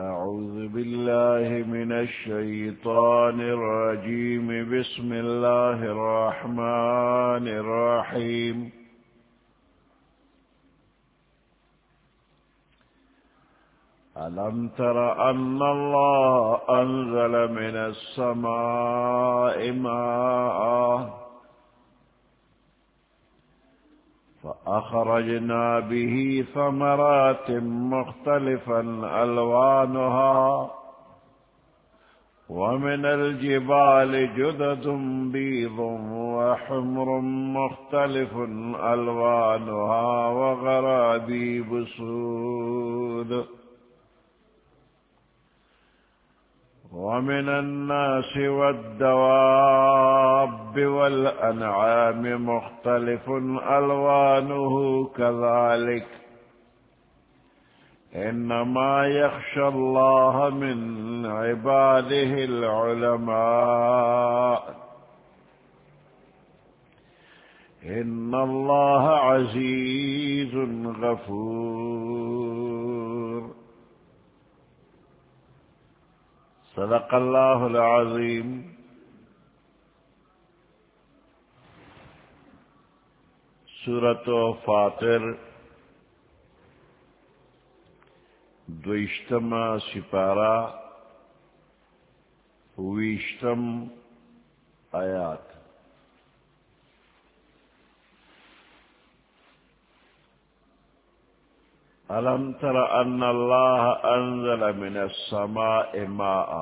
أعوذ بالله من الشيطان الرجيم. بسم الله الرحمن الرحيم. ألم تر أن الله أنزل من السماء ماء فأخرجنا به ثمرات مختلفا ألوانها ومن الجبال جدد بيض وحمر مختلف ألوانها وغرابيب سود ومن الناس والدواب والأنعام مختلف ألوانه كذلك إنما يخشى الله من عباده العلماء إن الله عزيز غفور. صدق اللہ العظیم. سورۃ فاطر دویشتم سپارہ ویشتم آیات. ألم تر أن الله أنزل من السماء ماء.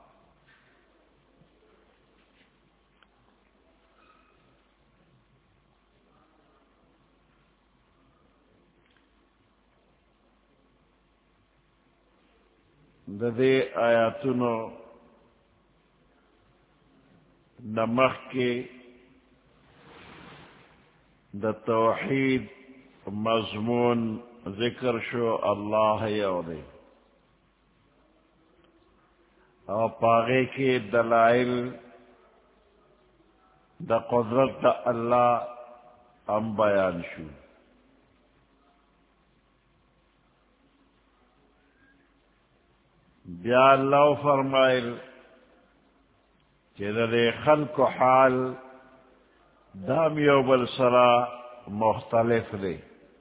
ددے آیاتنو نمخ کے د توحید مضمون ذکر شو اللہ یودے اور پاغے کے دلائل دا قدرت دا اللہ ام بیان شو. بیا اللہ فرمائل کہ دے خلق حال دام یو بل سرا مختلف دے.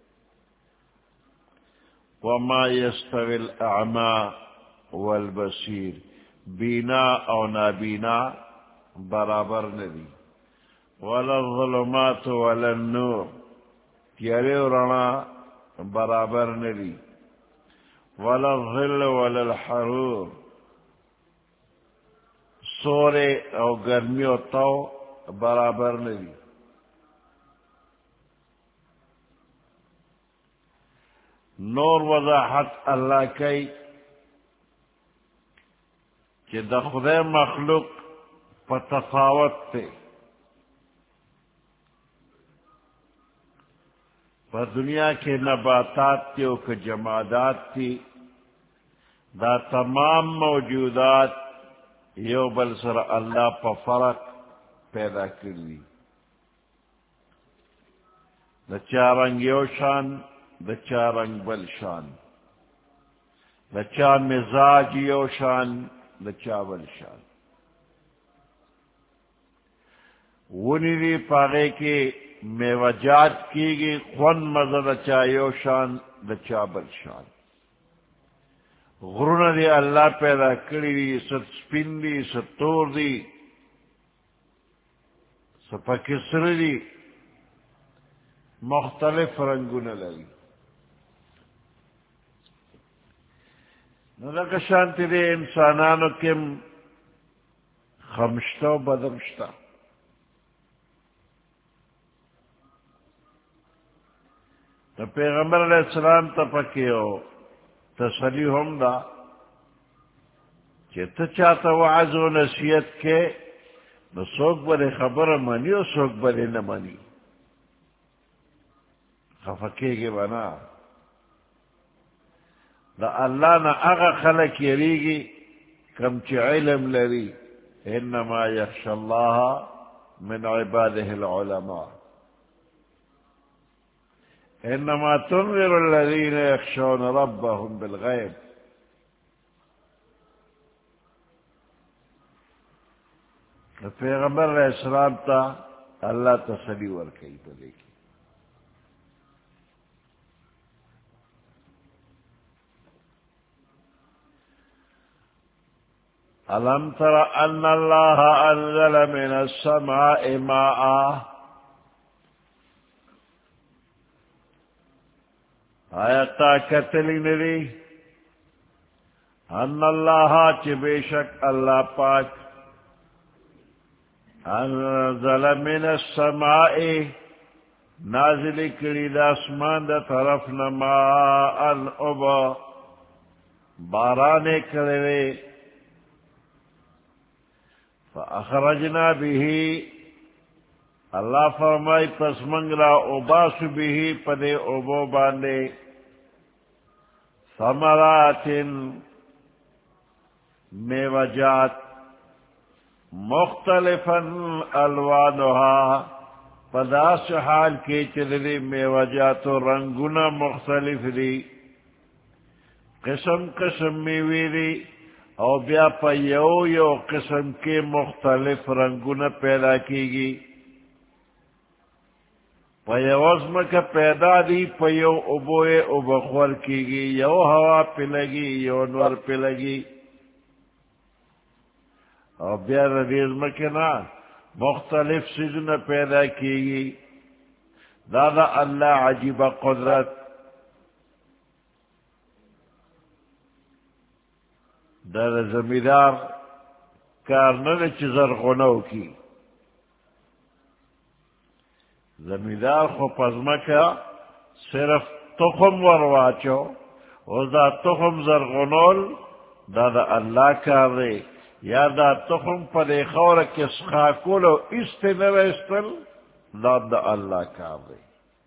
وما يستوي الأعمى والبصير. بینا او نابینا برابر ندی. ولا الظلمات ولا النور. پیارے رنا برابر ندی. ولا الظل ولا الحرور. سورے او گرمی او تو برابر ندی. نور وضاحت اللہ کی کہ دا خدای مخلوق پا تفاوت تے. پا دنیا کے نباتات تی او کہ جمادات تی دا تمام موجودات یو بل سر اللہ پا فرق پیدا کری. دا چارنگ یو شان دا چا رنگ بل شان. دا چا مزاج یو شان دا چا بل شان. ونی دی پاگے کے میوجات کی گی خون مزا دا چا یو شان دا چا بل شان. غرون دی اللہ پیدا کری دی. ست سپین دی ست تور دی سپکسر دی مختلف رنگون لگی. نلکہ شانتی دے انسانانو کم خمشتا و بدمشتا. تو پیغمبر علیہ السلام تا پکیو تسلی ہم دا کہ تا چاہتا وعظ و نصیحت کے نو سوک بلے خبر منی و سوک بلے نمانی. خفکے گے بنا دا اللہ نا اغا خلق یریگی کم چی علم لری. انما یخشى اللہ من عباده العلماء. انما تنذر الذين يخشون ربهم بالغيب پیغمبر علیہ السلام تا اللہ تسلی ورکی تو دیکھی ألم تر أن الله أنزل من السماء ماء آیتا کتلی ندی ان اللہ چبیشک اللہ پاک انزل من السماء نازل کری دا اسمان دا طرف ماء ابا بارانے کرے فأخرجنا به اللہ فرمائی پس منگلا اباس به پدے ابو باندے ثمرات میوجات مختلفا الوانها پداس حال کے چلے میوجات رنگنا مختلف دی قسم قسم میوی دی او بیا پا یو قسم کے مختلف رنگون پیدا کی گی پا یو عظم کا پیدا دی پا یو ابوئے ابخور کی گی یو ہوا پی لگی یو نور پی لگی او بیا ردیزم کے نا مختلف سیزن پیدا کی گی دادا اللہ عجیب قدرت در زمیدار کارنن چی زرغنو کی زمیدار خو پزمکا صرف تخم ورواچو و دا تخم زرغنول دا اللہ کار دے یا دا تخم پا دے خور کس خاکولو استنر استل دا اللہ کار دے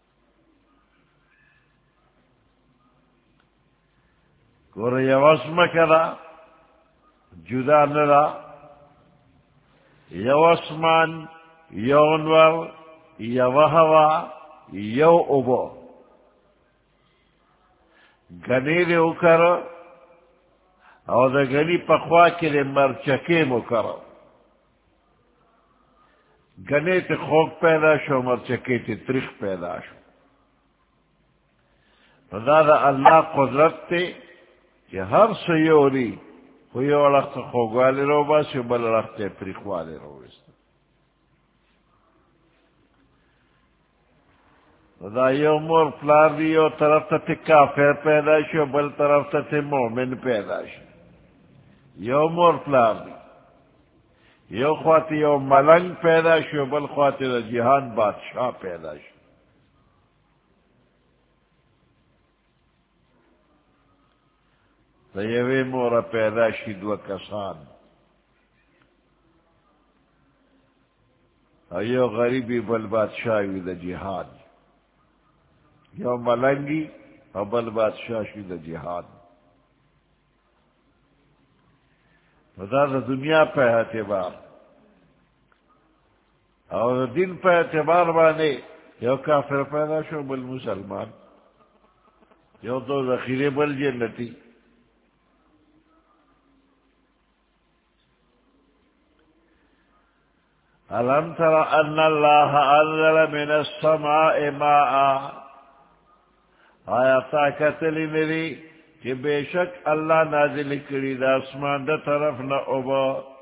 گوری یواسمکا دا جدا نرا یو اسمان یو انور یو ہوا یو ابو گنی دے اکر او دا گنی پخوا کے دے مرچکے مکر گنے تے خوک پیدا شو مرچکے تے ترخ پیدا شو دا اللہ قدرت تے کہ ہر سیوری یو رخت خوگوالی رو باسی بل رخت پریخوالی رو بستا دا یو مور پلار دی یو طرف تا کافر پیدا شو بل طرف تا مومن پیدا شو یو مور پلار دی یو خواتی یو ملنگ پیدا شو بل خواتی دا جہان بادشاہ پیدا شو دا یوی مورا پیدا شید و کسان ایو غریبی بل بادشاہی دا جہاد یو ملنگی او بل بادشاہی دا جہاد دا دنیا پہ اعتبار اور دن پہ اعتبار بانے یو کافر پیدا شو بل مسلمان یو دو ذخیرے بل جنتی ألم تر أن الله أنزل من السماء ماء آیتا کتلی ندی کہ بے شک اللہ نازل کری دا اسمان دا طرف نا ابا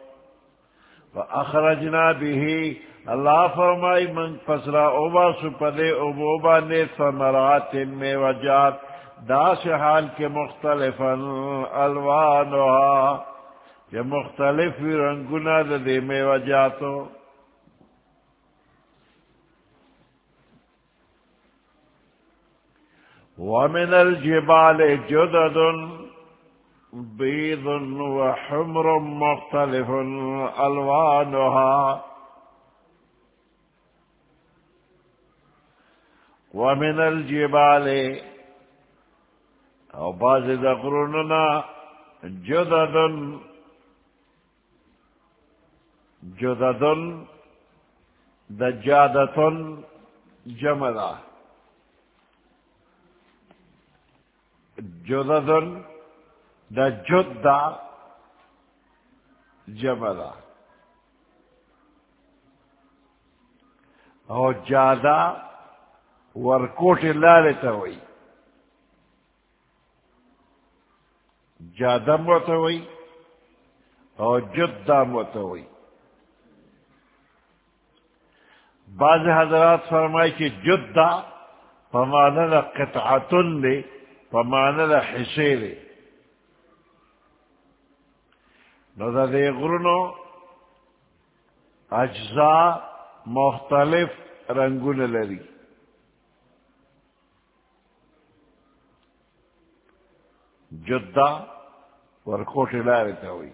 فأخرجنا به اللہ فرمائی من پسرا ابا سپدے ابوبا نے ثمرات میں وجات دا سے حال کے مختلفا الوانها کہ مختلف رنگنا دا دے میں وجاتو ومن الجبال جدد بيض وحمر مختلف ألوانها ومن الجبال او بعض دقروننا جدد دجادة جملا جددن دا جد دا جملا او جادا ورکوٹ لالے تا ہوئی جادم و تا ہوئی او جدام و تا ہوئی. بعض حضرات فرمائی کہ جدہ پمانا دا قطعتن لے پمانا دا حصے لے. نو دا دے غرنو اجزاء مختلف رنگون لری. جدہ ورکوٹ لارے تا ہوئی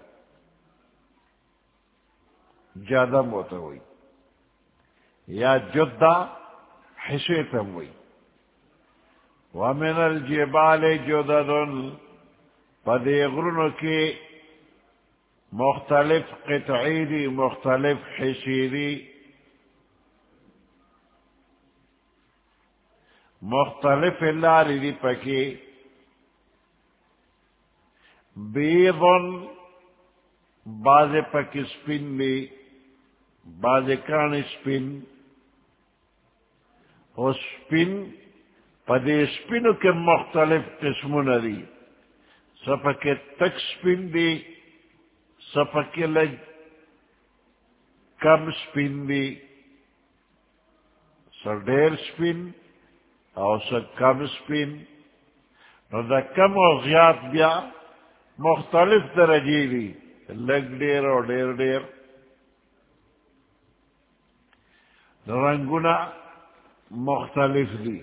جادم ہوتا ہوئی یا جدہ حصے تم ہوئی. ومن الجبال جدد پدے غرنو کی مختلف قطعی دی مختلف حصی دی مختلف لاری دی پکی. بیضن باز پکی سپن دی باز کان سپن او سپن پدے سپنو کے مختلف قسمون دی. سپکے تک سپن دی سپکے لگ کم سپن دی سر ڈیر سپن او سر کم سپن. نو دا کم او زیاد بیا مختلف درجی دی لگ دیر اور دیر دیر. رنگنا مختلف دی.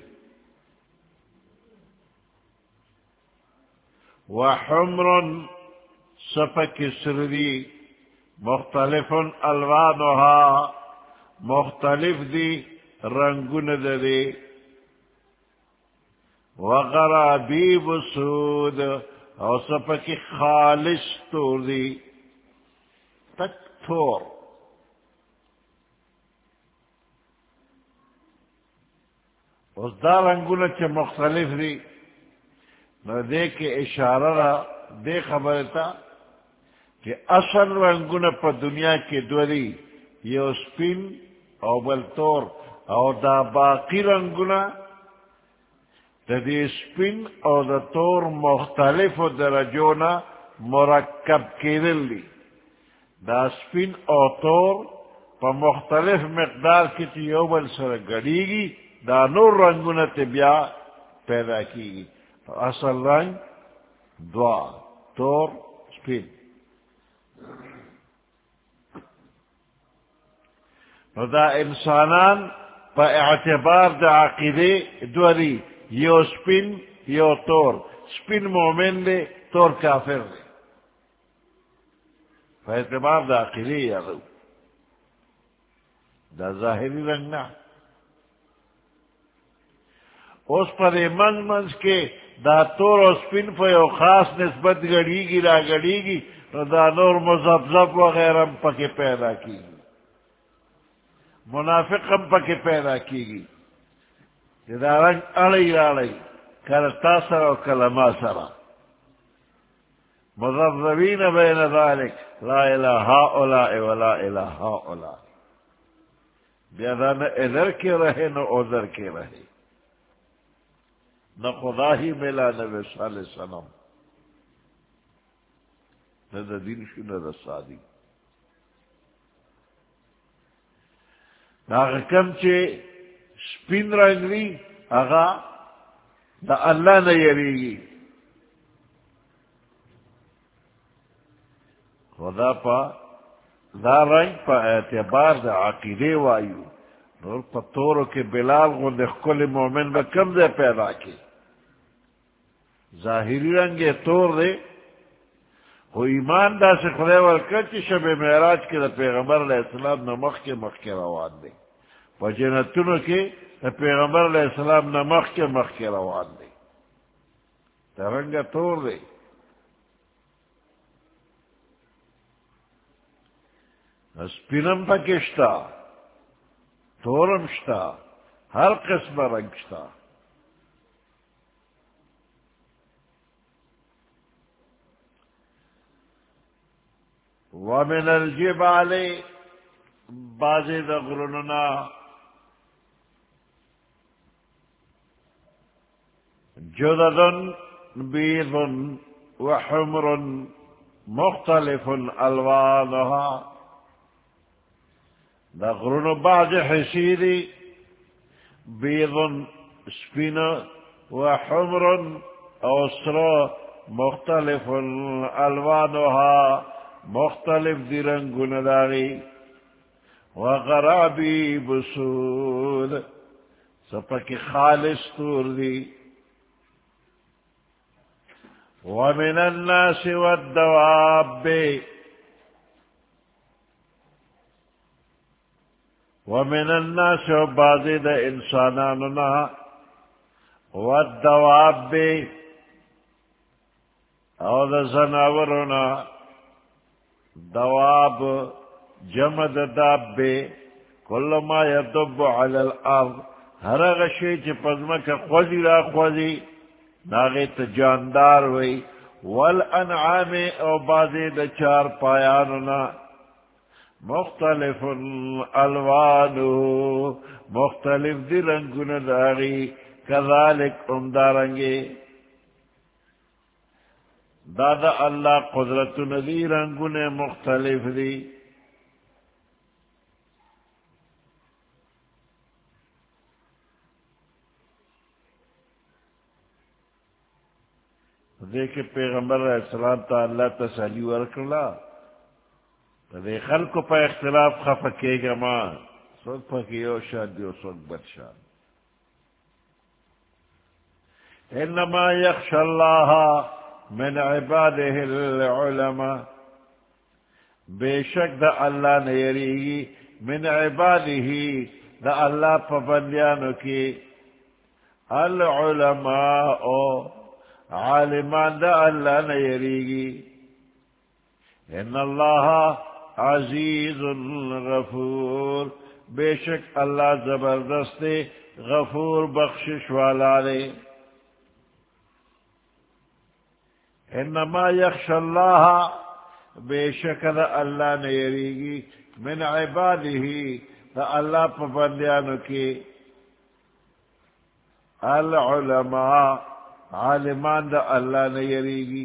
وحمر سپک سردی مختلف الوانها مختلف دی رنگن دی. وغرابیب سود او سپک خالص تور دی تک تھور. اس دا رنگونه چه مختلف دی نو دے کے اشارہ را دے خبرتا کہ اصل رنگونه پا دنیا کے دو دی یو سپین او بلتور او دا باقی رنگونه دا دی سپین او دا تور مختلف درجونا مرکب کیدل دی. دا سپین او تور پا مختلف مقدار کی تیو بل سر گڑی گی دا نور رنگونه تبیا پیدا کی گی. اصل رنگ دوا تور سپین. نو دا انسانان پا اعتبار دا عقیدے دو دی یو سپین یو تور. سپین مومن دے تور کافر دے پا اعتبار دا عقیدے یا دو دا ظاہری رنگ نا. اس پر منز منز کے دا تور و سپین پا یو خاص نسبت گڑی گی را گڑی گی تو دا نور مزبزب وغیرہ پکے پیدا کی گی. منافق ہم پکے پیدا کی گی دا رنگ اڑی راڑی کرتا سر و کلمہ سر مذبذبین بین ذالک لا الہ ہؤلاء ولا الہ ہؤلاء. بیادا نہ ادھر کے رہے نہ ادھر کے رہے نہ خدا ہی ملا نہ وصال صنم نہ دا دین شو نہ دا سادی. ناغ کم چے سپین رنگ دی اغا دا اللہ نہ یریگی. خدا پا دا رنگ پا اعتبار دا عقیدے وایو نور پا تورو کے بلال غند کل مومن با کم دے پیدا کی. ظاہری رنگ تور دے وہ ایمان دا سے خدای ورکر چی شب معراج کے دا پیغمبر علیہ السلام نمخ کے روان دے پا جنتونو کے دا پیغمبر علیہ السلام نمخ کے روان دے. دا رنگ تور دے. سپینم پا کشتا تورم شتا ہر قسم رنگ شتا. ومن الجبال بازی دا غرننا جدد بيض وحمر مختلف الوانها دا غرون بعض حسيري بيض سپين وحمر أسرى مختلف الوانها مختلف دی رنگون داغی وغرابی بسود سپکی خالص تور دی ومن الناس والدواب ومن الناس وبعضی دا انساناننا والدواب او دا زناورنا دواب جمد داب كل ما يدب على الارض ہر غشی چی پزمک خوزی را خوزی ناغیت جاندار وی والانعام او بازی دا چار پایاننا مختلف الوانو مختلف دی رنگون داغی کذالک امدارنگی دادا اللہ قدرت ندی رنگون مختلف دی دیکھ پیغمبر علیہ السلام تا اللہ تسلی ورکلا دے خلق پا اختلاف خفکے گا ما سوک پکیو شاد دیو سوک بدشاد انما یخش اللہ من عباده العلماء بے شک دا اللہ نے یریگی من عباده دا اللہ پا بندیانو کی العلماء عالمان دا اللہ نے یریگی ان اللہ عزیز غفور بے شک اللہ زبردست غفور بخشش والا دے انما یخش اللہ بے شک دا اللہ نے یریگی من عباده دا اللہ پا بندیانو کی العلماء عالمان دا اللہ نے یریگی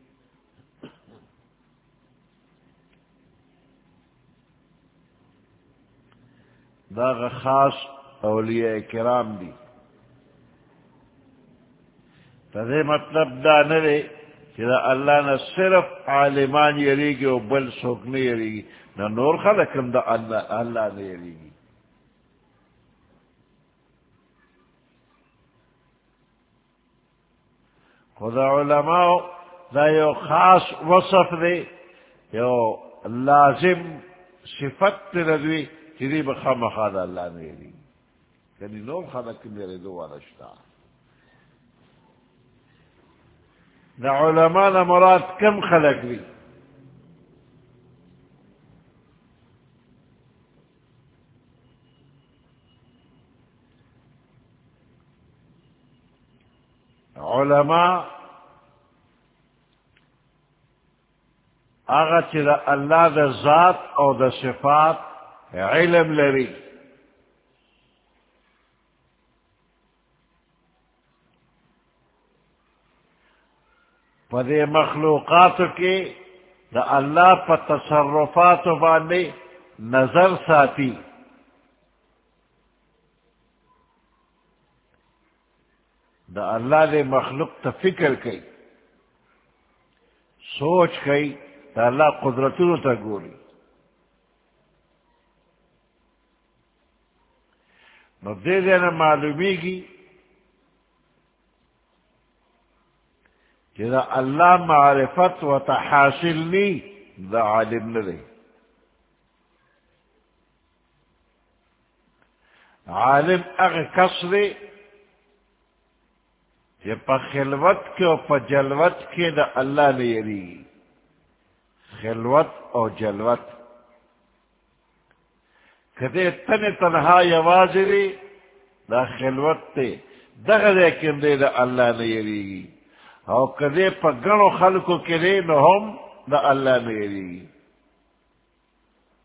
دا خاص اولیاء کرام دی تدے مطلب دا نرے کہ دا اللہ نہ صرف عالمان یریگی و بل سوک نے یریگی نہ نور خلقم دا اللہ نے یریگی خدا علماء دا یو خاص وصف دے یو لازم صفت ردوی چیزی بخام خدا اللہ نے یریگی یعنی نور خلق میرے دو ورشتا دا علماء نا مراد کم خلق دی علماء آغا چی دا اللہ دا ذات او دا صفات علم لری پدے مخلوقات کے دا اللہ پا تصرفات باندے نظر ساتی دا اللہ دے مخلوق تا فکر کئی سوچ کئی دا اللہ قدرتونو تا گوری نو دے دینا معلومی کی کہ دا اللہ معرفت و تحاصل نی دا عالم ندے عالم اغ کس دے کہ پا خلوت کے و پا جلوت کے دا اللہ نے یریگی خلوت او جلوت کدے تن تنہا یواز دے دا خلوت تے دغدے کم دے دا اللہ نے یریگی او کدے پا گنو خلقو کرے نو ہم دا اللہ نے یریگی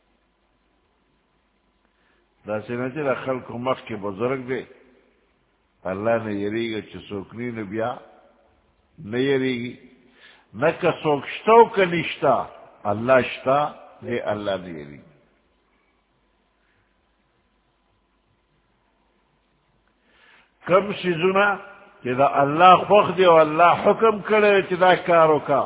دا سنچے دا خلقو مخ کے بزرگ دے اللہ نے یریگا چھ سوکنی نبیا نہ یریگی نہ کا سوکشتو کا نشتا اللہ شتا دے اللہ نے یریگی. کم سیزونا کہ دا اللہ خوخ دے و اللہ حکم کرے چھ دا کارو کا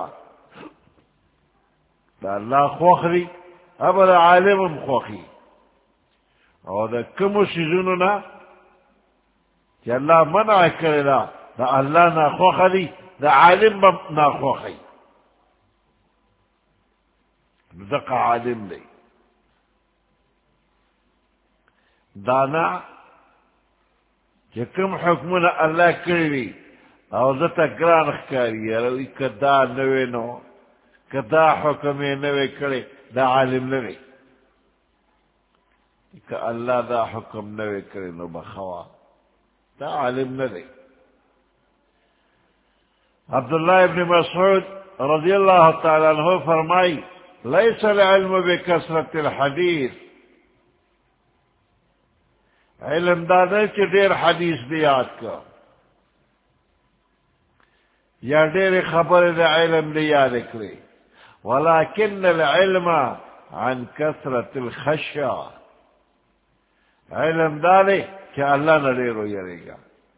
دا اللہ خوخ دی اب دا عالمم خوخی اور دا کم سیزونو نا کہ اللہ منع کرے دا اللہ نا خوخ دی دا عالم نا خوخی دقا عالم دی دانا کہ کم حکمنا اللہ کری او دتا گران اخکاری روی کدا نوے نو کدا حکمی نوے کرے دا عالم نوے کہ اللہ دا حکم نوے کرے نو بخوا دا عالم نوے. عبداللہ ابن مسعود رضی اللہ تعالیٰ عنہ فرمائی لیس العلم بکثرت الحدیث علم دادا چھ دیر حدیث دی یاد کا یا دیر خبر دا علم دی یاد کرے ولكن العلم عن كثرة الخشية علم دارے کہ اللہ نہ ڈیرو یرے گا.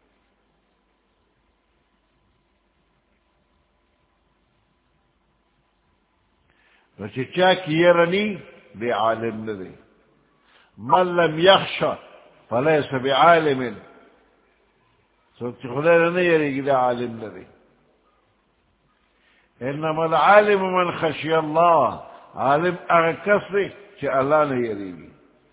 چا کی یرنی بے عالم نہ دے من لم يخشى فليس بعالم سوچ خدا نہ یرے گی دا عالم نہ دے. انما العالم من خشی اللہ عالم اگر کس دے کہ اللہ نہ یرے گی.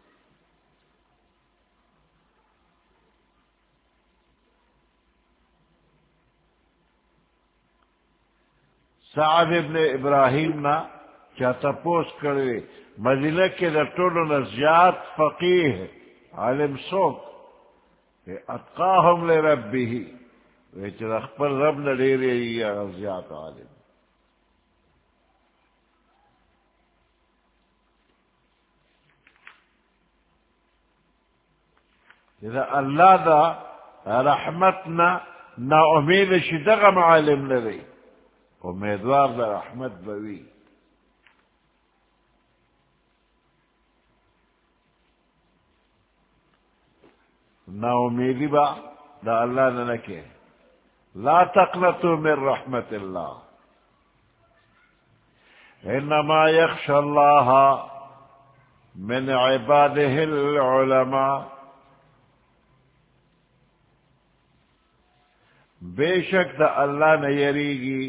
سعد ابن ابراہیم نا چاہتا پوس کرے مدینہ کے دا ٹولو نا زیاد فقیہ عالم سوک اتقاہم لربہ ویچ رخبر رب نا دیرے یا زیاد عالم. اذا اللہ دا رحمتنا نا امید شدغم عالم لرے امیدوار دا رحمت بوی. نا امیدی با دا اللہ نے نکے لا تقنطوا من رحمت اللہ انما یخشى اللہ من عباده العلماء. بے شک دا اللہ نے یریگی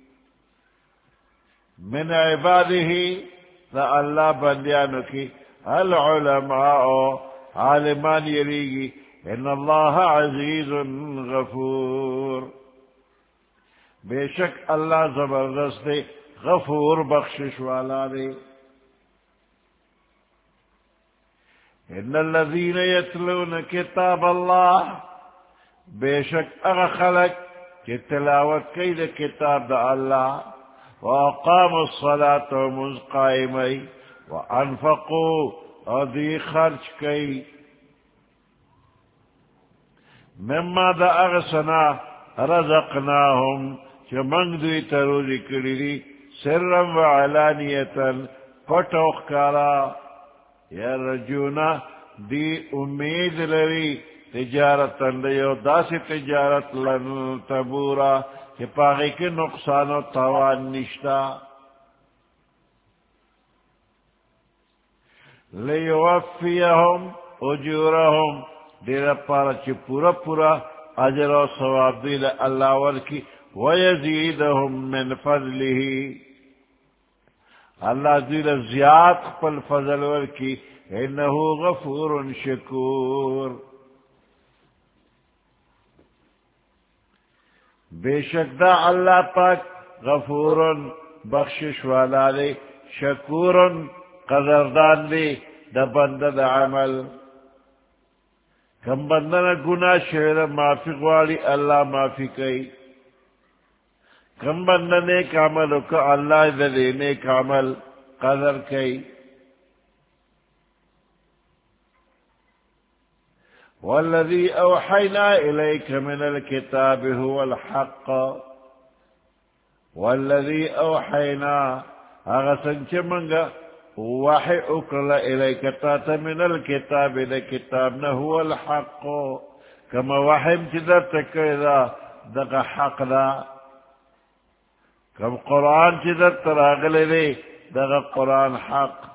من عباده دا اللہ بندیانو کی العلماء عالمان یریگی ان اللہ عزیز غفور. بے شک اللہ زبردست دے غفور بخشش والا دے. ان الذین یتلون کتاب اللہ بے شک اغا خلق کہ تلاوت کی دے کتاب دا اللہ وَأَقَامُوا الصَّلَاةَ وَمُنْ قَائِمَيْ وَأَنْفَقُوا اَدِي خرچ کئی مما دا اغسنا رزقناہم چھ منگ دوی تروزی کری دی سرم وعلانیتا پٹوخ کارا یرجونا دی امید لری تجارتا دیو داسی تجارت لن تبورا کہ پاگی کے نقصان و تاوان نشتا لیوفیہم اجورہم دیر پارا چی پورا پورا اجر و ثواب دیل اللہ ورکی ویزیدہم من فضلہ اللہ دیل زیاد پل فضل ورکی انہو غفور شکور. بے شک دا اللہ پاک غفور بخشش والا دے شکور قدردان دے دا بندہ دا عمل. کم بندہ نا گناہ شہر معافی غوالی اللہ معافی کئی. کم بندہ نیک عمل کا اللہ دا دے نیک عمل قدر کئی. والذي أوحينا إليك من الكتاب هو الحق والذي أوحينا أغسن چمنگا وحي أكرل إليك تاتا من الكتاب لكتابنا هو الحق كما وحي امتدرتك إذا دقى حق دا كم قرآن چدرت راغل لي دقى قرآن حق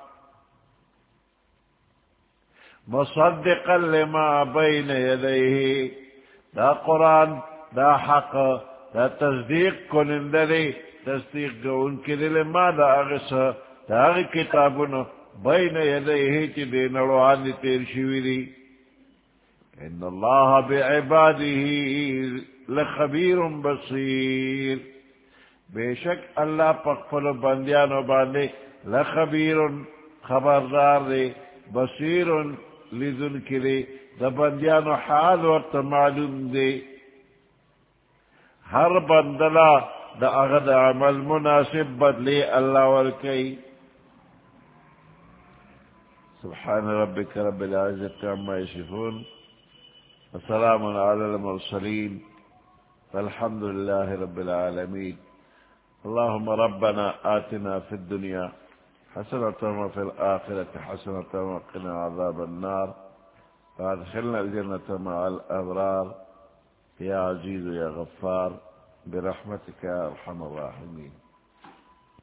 مصدقا لما بين يديه دا قرآن دا حق دا تصدیق کنندے تصدیق گون کے دل ما دا اغس دا اغی کتابن بین یدیہ چی دین روحان تیر شویری ان اللہ بعباده لخبیر بصیر بے شک اللہ پقفل بندیانو باندے لخبیر خبردار دے بصیر لذن کلے دا بندیانو حال ورت معلوم دے ہر بندلا دا اغد عمل مناسب بدلے اللہ ورکی سبحان ربك رب العزة عما يصفون وسلام على المرسلين والحمد لله رب العالمين اللهم ربنا آتنا في الدنيا حسنة وفي الآخرة حسنة وقنا عذاب النار وادخلنا الجنة مع الأبرار يا عزيز يا غفار برحمتك يا أرحم الراحمين